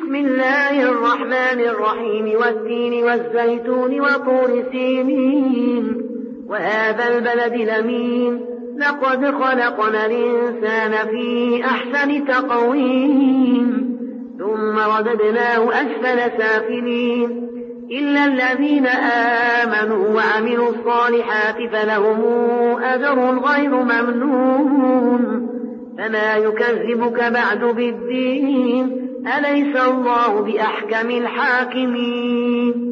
بسم الله الرحمن الرحيم والتين والزيتون وطور سينين وهذا البلد الأمين لقد خلقنا الإنسان في أحسن تقويم ثم رددناه أسفل سافلين إلا الذين آمنوا وعملوا الصالحات فلهم أجر غير ممنون فما يكذبك بعد بالدين أليس الله بأحكم الحاكمين